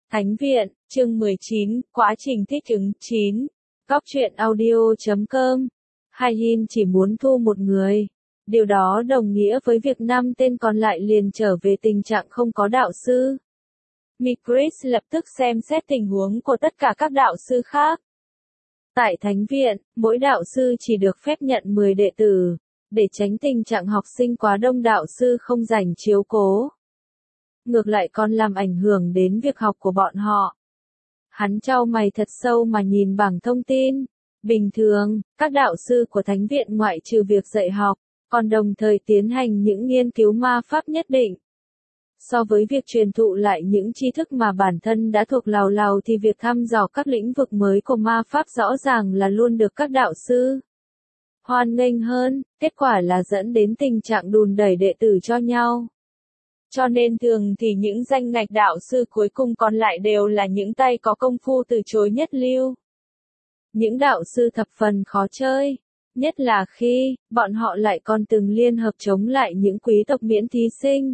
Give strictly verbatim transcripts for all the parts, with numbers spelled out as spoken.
Thánh viện, chương mười chín, quá trình thích ứng, chín. Góc truyện audio chấm com. Hai-hin chỉ muốn thu một người. Điều đó đồng nghĩa với việc năm tên còn lại liền trở về tình trạng không có đạo sư. Mikris lập tức xem xét tình huống của tất cả các đạo sư khác. Tại thánh viện, mỗi đạo sư chỉ được phép nhận mười đệ tử, để tránh tình trạng học sinh quá đông đạo sư không rảnh chiếu cố. Ngược lại còn làm ảnh hưởng đến việc học của bọn họ. Hắn chau mày thật sâu mà nhìn bảng thông tin. Bình thường, các đạo sư của thánh viện ngoại trừ việc dạy học, còn đồng thời tiến hành những nghiên cứu ma pháp nhất định. So với việc truyền thụ lại những tri thức mà bản thân đã thuộc lào lào thì việc thăm dò các lĩnh vực mới của ma pháp rõ ràng là luôn được các đạo sư hoan nghênh hơn, kết quả là dẫn đến tình trạng đùn đẩy đệ tử cho nhau. Cho nên thường thì những danh ngạch đạo sư cuối cùng còn lại đều là những tay có công phu từ chối nhất lưu. Những đạo sư thập phần khó chơi, nhất là khi bọn họ lại còn từng liên hợp chống lại những quý tộc miễn thí sinh.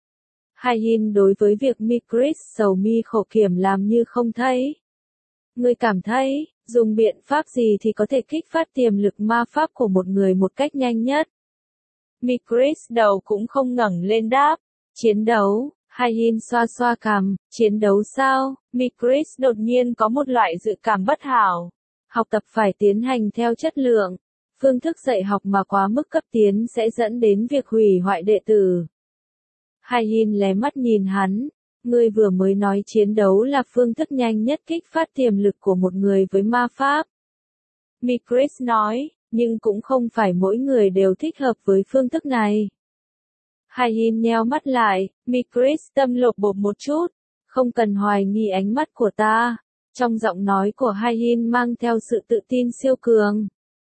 Hai-hin đối với việc Mikris sầu mi khổ kiểm làm như không thấy. Người cảm thấy, dùng biện pháp gì thì có thể kích phát tiềm lực ma pháp của một người một cách nhanh nhất? Mikris đầu cũng không ngẩng lên đáp. Chiến đấu, Hai-hin xoa xoa cằm, chiến đấu sao? Mikris đột nhiên có một loại dự cảm bất hảo. Học tập phải tiến hành theo chất lượng. Phương thức dạy học mà quá mức cấp tiến sẽ dẫn đến việc hủy hoại đệ tử. Hai-hin lé mắt nhìn hắn. Ngươi vừa mới nói chiến đấu là phương thức nhanh nhất kích phát tiềm lực của một người với ma pháp. Mikris nói, nhưng cũng không phải mỗi người đều thích hợp với phương thức này. Hai-hin nheo mắt lại, Mikris tâm lột bột một chút, không cần hoài nghi ánh mắt của ta. Trong giọng nói của Hai-hin mang theo sự tự tin siêu cường.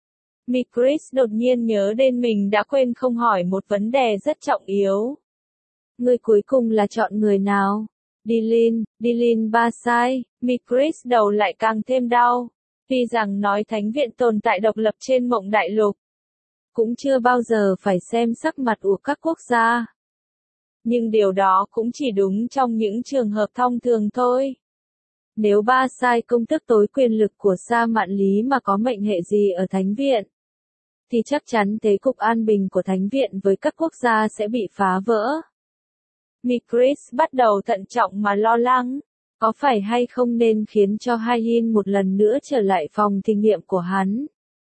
Mikris đột nhiên nhớ đến mình đã quên không hỏi một vấn đề rất trọng yếu. Người cuối cùng là chọn người nào? Dilin, Dilin ba sai, Mikris đầu lại càng thêm đau. Tuy rằng nói thánh viện tồn tại độc lập trên mộng đại lục, cũng chưa bao giờ phải xem sắc mặt của các quốc gia. Nhưng điều đó cũng chỉ đúng trong những trường hợp thông thường thôi. Nếu ba sai công thức tối quyền lực của Sa Mạn Lý mà có mệnh hệ gì ở thánh viện, thì chắc chắn thế cục an bình của thánh viện với các quốc gia sẽ bị phá vỡ. Mikris bắt đầu thận trọng mà lo lắng, có phải hay không nên khiến cho Hai-hin một lần nữa trở lại phòng thí nghiệm của hắn.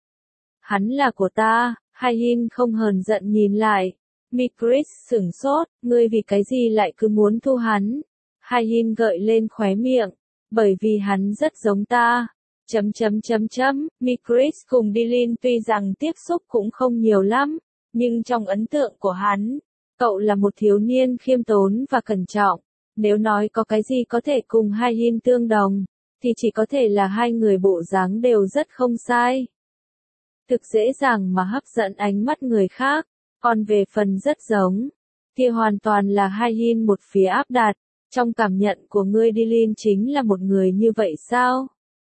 Hắn là của ta, Hai-hin không hờn giận nhìn lại. Mikris sửng sốt, ngươi vì cái gì lại cứ muốn thu hắn? Hai-hin gợi lên khóe miệng, bởi vì hắn rất giống ta. Chấm chấm chấm chấm, Mikris cùng Dilin tuy rằng tiếp xúc cũng không nhiều lắm, nhưng trong ấn tượng của hắn, cậu là một thiếu niên khiêm tốn và cẩn trọng. Nếu nói có cái gì có thể cùng Hai-hin tương đồng, thì chỉ có thể là hai người bộ dáng đều rất không sai. Thực dễ dàng mà hấp dẫn ánh mắt người khác, còn về phần rất giống, thì hoàn toàn là Hai-hin một phía áp đặt. Trong cảm nhận của ngươi Dilin chính là một người như vậy sao?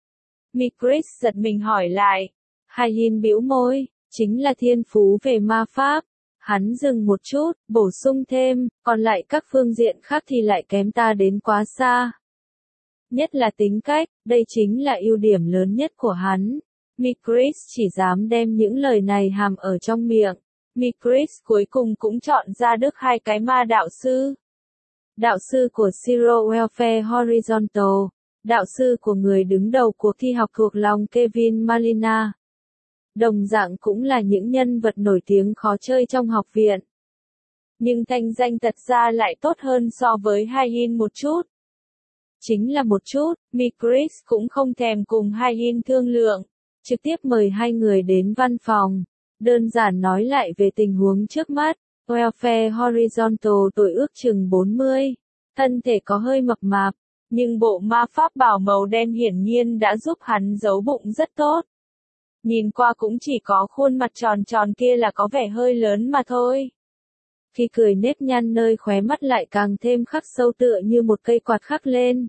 Mikris giật mình hỏi lại. Hai-hin bĩu môi, chính là thiên phú về ma pháp. Hắn dừng một chút, bổ sung thêm, còn lại các phương diện khác thì lại kém ta đến quá xa. Nhất là tính cách, đây chính là ưu điểm lớn nhất của hắn. Mikris chỉ dám đem những lời này hàm ở trong miệng. Mikris cuối cùng cũng chọn ra được hai cái ma đạo sư. Đạo sư của Zero Welfare Horizontal, đạo sư của người đứng đầu cuộc thi học thuộc lòng Kevin Malina. Đồng dạng cũng là những nhân vật nổi tiếng khó chơi trong học viện. Nhưng thanh danh thật ra lại tốt hơn so với Hai-hin một chút. Chính là một chút, Mikris cũng không thèm cùng Hai-hin thương lượng, trực tiếp mời hai người đến văn phòng, đơn giản nói lại về tình huống trước mắt. Welfare Horizontal tuổi ước chừng bốn mươi, thân thể có hơi mập mạp, nhưng bộ ma pháp bảo màu đen hiển nhiên đã giúp hắn giấu bụng rất tốt. Nhìn qua cũng chỉ có khuôn mặt tròn tròn kia là có vẻ hơi lớn mà thôi. Khi cười nếp nhăn nơi khóe mắt lại càng thêm khắc sâu tựa như một cây quạt khắc lên.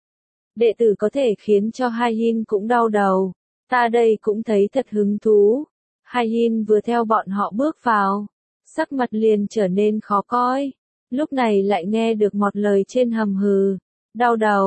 Đệ tử có thể khiến cho Hai-hin cũng đau đầu. Ta đây cũng thấy thật hứng thú. Hai-hin vừa theo bọn họ bước vào, sắc mặt liền trở nên khó coi. Lúc này lại nghe được một lời trên hầm hừ. Đau đầu,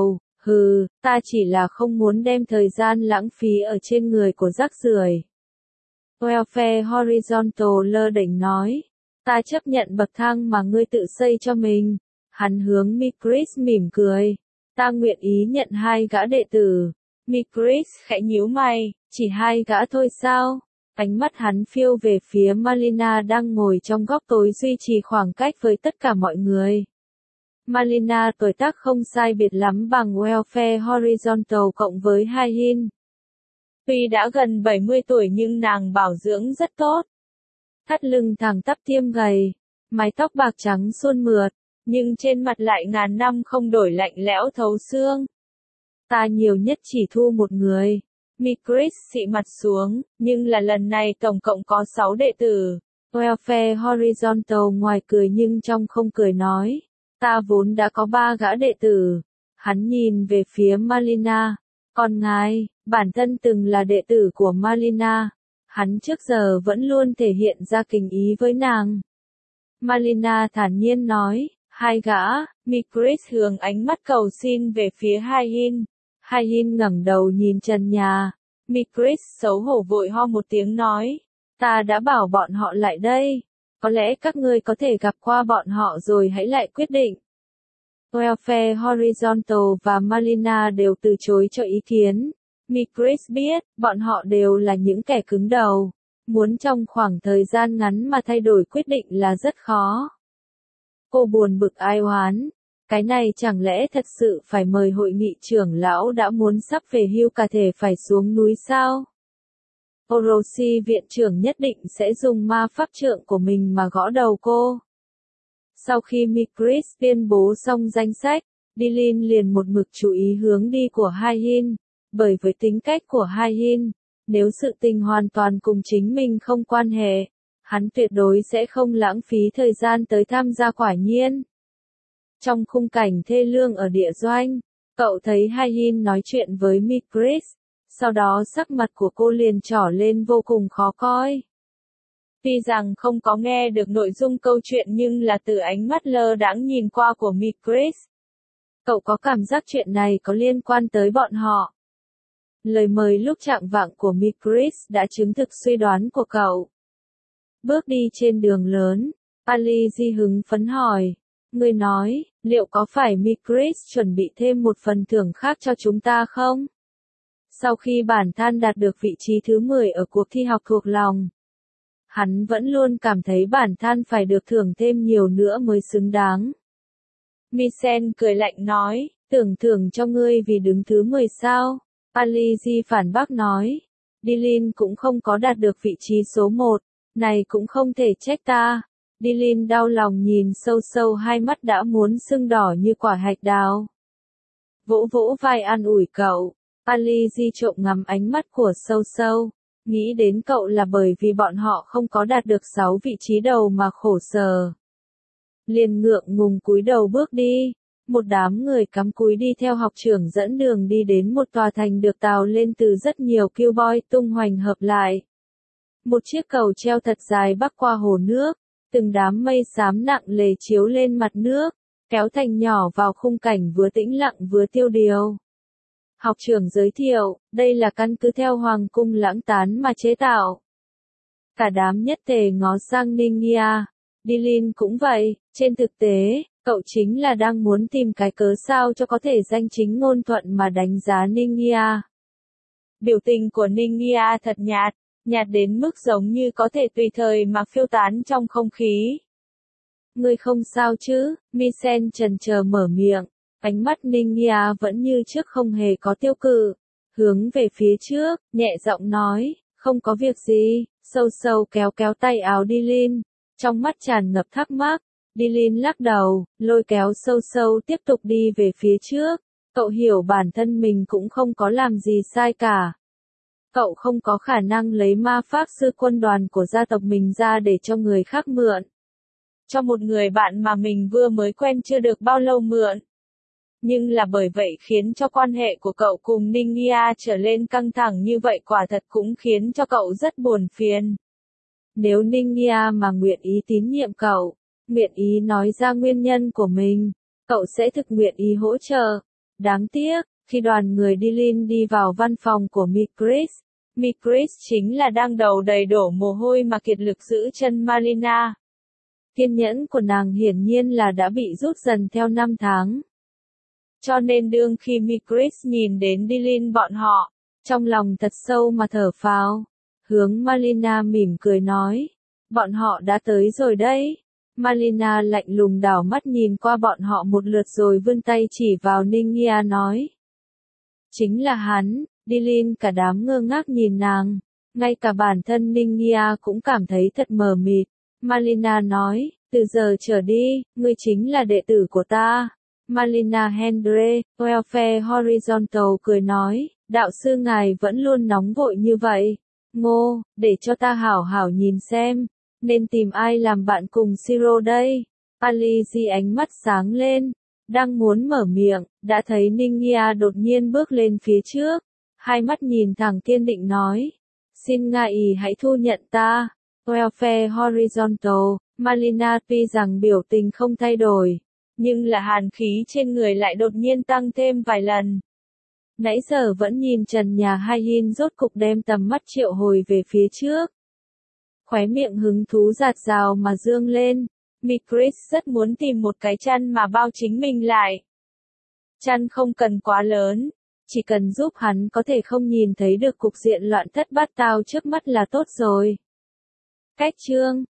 Hừ, ta chỉ là không muốn đem thời gian lãng phí ở trên người của rác rưởi. Welfare Horizontal lơ đễnh nói. Ta chấp nhận bậc thang mà ngươi tự xây cho mình. Hắn hướng Mikris mỉm cười. Ta nguyện ý nhận hai gã đệ tử. Mikris khẽ nhíu mày, chỉ hai gã thôi sao? Ánh mắt hắn phiêu về phía Malina đang ngồi trong góc tối duy trì khoảng cách với tất cả mọi người. Malina tuổi tác không sai biệt lắm bằng Welfare Horizontal cộng với Hye-in. Tuy đã gần bảy mươi tuổi nhưng nàng bảo dưỡng rất tốt. Thắt lưng thẳng tắp tiêm gầy, mái tóc bạc trắng suôn mượt, nhưng trên mặt lại ngàn năm không đổi lạnh lẽo thấu xương. Ta nhiều nhất chỉ thu một người. Mikris xị mặt xuống, nhưng là lần này tổng cộng có sáu đệ tử. Welfare Horizontal ngoài cười nhưng trong không cười nói. Ta vốn đã có ba gã đệ tử. Hắn nhìn về phía Malina. Còn ngài, bản thân từng là đệ tử của Malina. Hắn trước giờ vẫn luôn thể hiện ra kính ý với nàng. Malina thản nhiên nói, hai gã. Mikris hướng ánh mắt cầu xin về phía Hye-in. Hye-in ngẩng đầu nhìn trần nhà. Mikris xấu hổ vội ho một tiếng nói, ta đã bảo bọn họ lại đây. Có lẽ các ngươi có thể gặp qua bọn họ rồi hãy lại quyết định. Welfare Horizontal và Malina đều từ chối cho ý kiến. Mikris biết, bọn họ đều là những kẻ cứng đầu. Muốn trong khoảng thời gian ngắn mà thay đổi quyết định là rất khó. Cô buồn bực ai oán. Cái này chẳng lẽ thật sự phải mời hội nghị trưởng lão đã muốn sắp về hưu cả thể phải xuống núi sao? Orochi viện trưởng nhất định sẽ dùng ma pháp trượng của mình mà gõ đầu cô. Sau khi Mikris tuyên bố xong danh sách, Dilin liền một mực chú ý hướng đi của Hye-in, bởi với tính cách của Hye-in, nếu sự tình hoàn toàn cùng chính mình không quan hệ, hắn tuyệt đối sẽ không lãng phí thời gian tới tham gia quả nhiên. Trong khung cảnh thê lương ở địa doanh, cậu thấy Hye-in nói chuyện với Mikris, sau đó sắc mặt của cô liền trỏ lên vô cùng khó coi. Tuy rằng không có nghe được nội dung câu chuyện nhưng là từ ánh mắt lơ đãng nhìn qua của Mikris. Cậu có cảm giác chuyện này có liên quan tới bọn họ. Lời mời lúc chạng vạng của Mikris đã chứng thực suy đoán của cậu. Bước đi trên đường lớn, Ali Di hứng phấn hỏi. Người nói, liệu có phải Mikris chuẩn bị thêm một phần thưởng khác cho chúng ta không? Sau khi bản thân đạt được vị trí thứ mười ở cuộc thi học thuộc lòng, hắn vẫn luôn cảm thấy bản thân phải được thưởng thêm nhiều nữa mới xứng đáng. Misen cười lạnh nói, tưởng thưởng cho ngươi vì đứng thứ mười sao? Ali Di phản bác nói, Dilin cũng không có đạt được vị trí số một, này cũng không thể trách ta. Dilin đau lòng nhìn sâu sâu hai mắt đã muốn sưng đỏ như quả hạch đào. Vỗ vỗ vai an ủi cậu, Ali Di trộm ngắm ánh mắt của sâu sâu, nghĩ đến cậu là bởi vì bọn họ không có đạt được sáu vị trí đầu mà khổ sở. Liền ngượng ngùng cúi đầu bước đi, một đám người cắm cúi đi theo học trưởng dẫn đường đi đến một tòa thành được tào lên từ rất nhiều cowboy tung hoành hợp lại. Một chiếc cầu treo thật dài bắc qua hồ nước. Từng đám mây xám nặng lề chiếu lên mặt nước, kéo thành nhỏ vào khung cảnh vừa tĩnh lặng vừa tiêu điều. Học trưởng giới thiệu, đây là căn cứ theo Hoàng cung Lãng Tán mà chế tạo. Cả đám nhất tề ngó sang Ningia. Dilin cũng vậy, trên thực tế, cậu chính là đang muốn tìm cái cớ sao cho có thể danh chính ngôn thuận mà đánh giá Ningia. Biểu tình của Ningia thật nhạt. Nhạt đến mức giống như có thể tùy thời mà phiêu tán trong không khí. Ngươi không sao chứ? Misen chần chờ mở miệng, ánh mắt Ningia vẫn như trước không hề có tiêu cự, hướng về phía trước, nhẹ giọng nói, không có việc gì. Sâu sâu kéo kéo tay áo Dilin, trong mắt tràn ngập thắc mắc. Dilin lắc đầu, lôi kéo sâu sâu tiếp tục đi về phía trước. Cậu hiểu bản thân mình cũng không có làm gì sai cả. Cậu không có khả năng lấy ma pháp sư quân đoàn của gia tộc mình ra để cho người khác mượn. Cho một người bạn mà mình vừa mới quen chưa được bao lâu mượn. Nhưng là bởi vậy khiến cho quan hệ của cậu cùng Ningia trở lên căng thẳng như vậy quả thật cũng khiến cho cậu rất buồn phiền. Nếu Ningia mà nguyện ý tín nhiệm cậu, nguyện ý nói ra nguyên nhân của mình, cậu sẽ thực nguyện ý hỗ trợ. Đáng tiếc, Khi đoàn người Dylan đi vào văn phòng của Mikris, Mikris chính là đang đầu đầy đổ mồ hôi mà kiệt lực giữ chân Marina. Kiên nhẫn của nàng hiển nhiên là đã bị rút dần theo năm tháng. Cho nên đương khi Mikris nhìn đến Dylan bọn họ, trong lòng thật sâu mà thở phào, hướng Marina mỉm cười nói, bọn họ đã tới rồi đấy. Marina lạnh lùng đảo mắt nhìn qua bọn họ một lượt rồi vươn tay chỉ vào Ningia nói. Chính là hắn. Dylan cả đám ngơ ngác nhìn nàng, ngay cả bản thân Ningia cũng cảm thấy thật mờ mịt. Marina nói, từ giờ trở đi, ngươi chính là đệ tử của ta. Marina Hendre, Welfare Horizontal cười nói, đạo sư ngài vẫn luôn nóng vội như vậy. Ngô, để cho ta hảo hảo nhìn xem, nên tìm ai làm bạn cùng Siro đây. Alizi ánh mắt sáng lên, đang muốn mở miệng, đã thấy Ningia đột nhiên bước lên phía trước, hai mắt nhìn thẳng kiên định nói, xin ngài hãy thu nhận ta. Welfare Horizontal, Marina tuy rằng biểu tình không thay đổi, nhưng là hàn khí trên người lại đột nhiên tăng thêm vài lần. Nãy giờ vẫn nhìn trần nhà Hyin rốt cục đem tầm mắt triệu hồi về phía trước. Khóe miệng hứng thú giạt rào mà dương lên, Mikris rất muốn tìm một cái chăn mà bao chính mình lại. Chăn không cần quá lớn, chỉ cần giúp hắn có thể không nhìn thấy được cục diện loạn thất bát tao trước mắt là tốt rồi. Cách chương